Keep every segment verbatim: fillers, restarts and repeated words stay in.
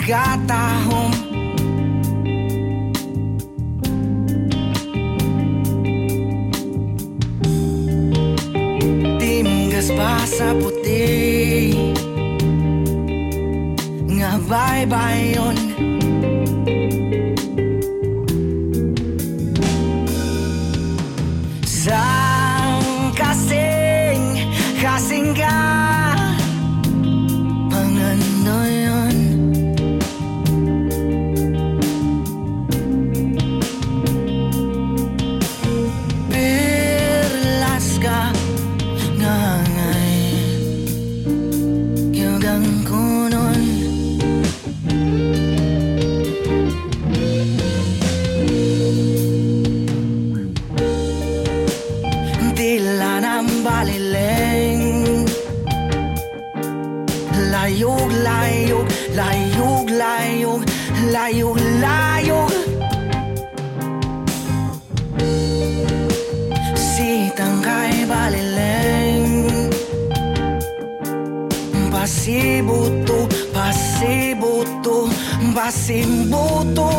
pagkatahom. Timgas pa sa puti nga baybayon. Sang kasing kasing ka panganoyon. Perlas ka ngangay yugang kunon. Tila ng balileng layog, layog, layog, layog, layog, layog. Sitang kay balileng pasibuto, pasibuto, pasibuto.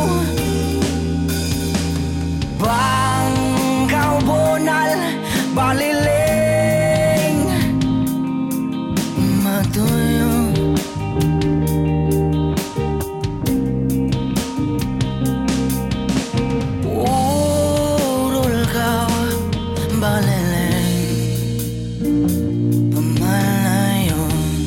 Bangkaw bonal balileng matuyo. Urol ka balileng pamalayo.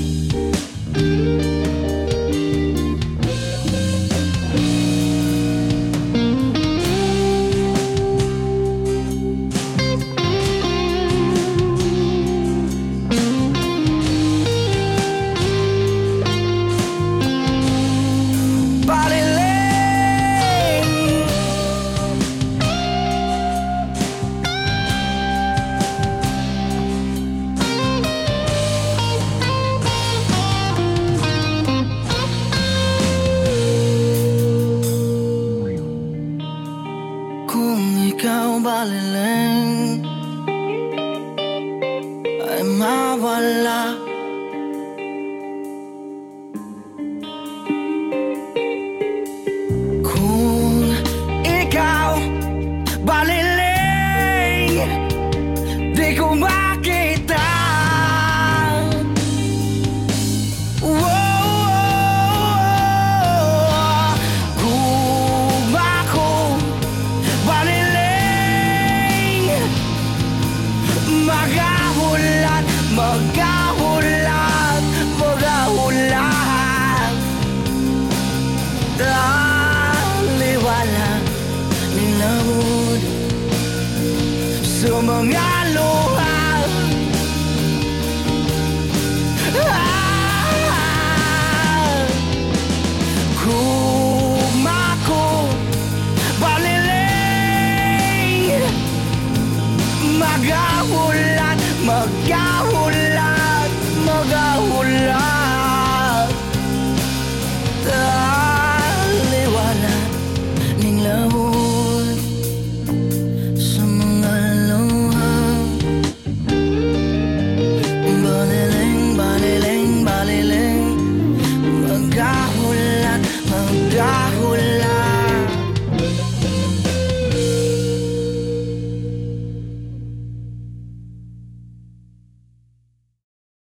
Kung ikaw balileng ay mawala, kung ikaw balileng di ko makita. Magahulat, magahulat, magahulat. Taliwala nilamod sa mga luha. Ah, kumako balileng magahulat, magahulat.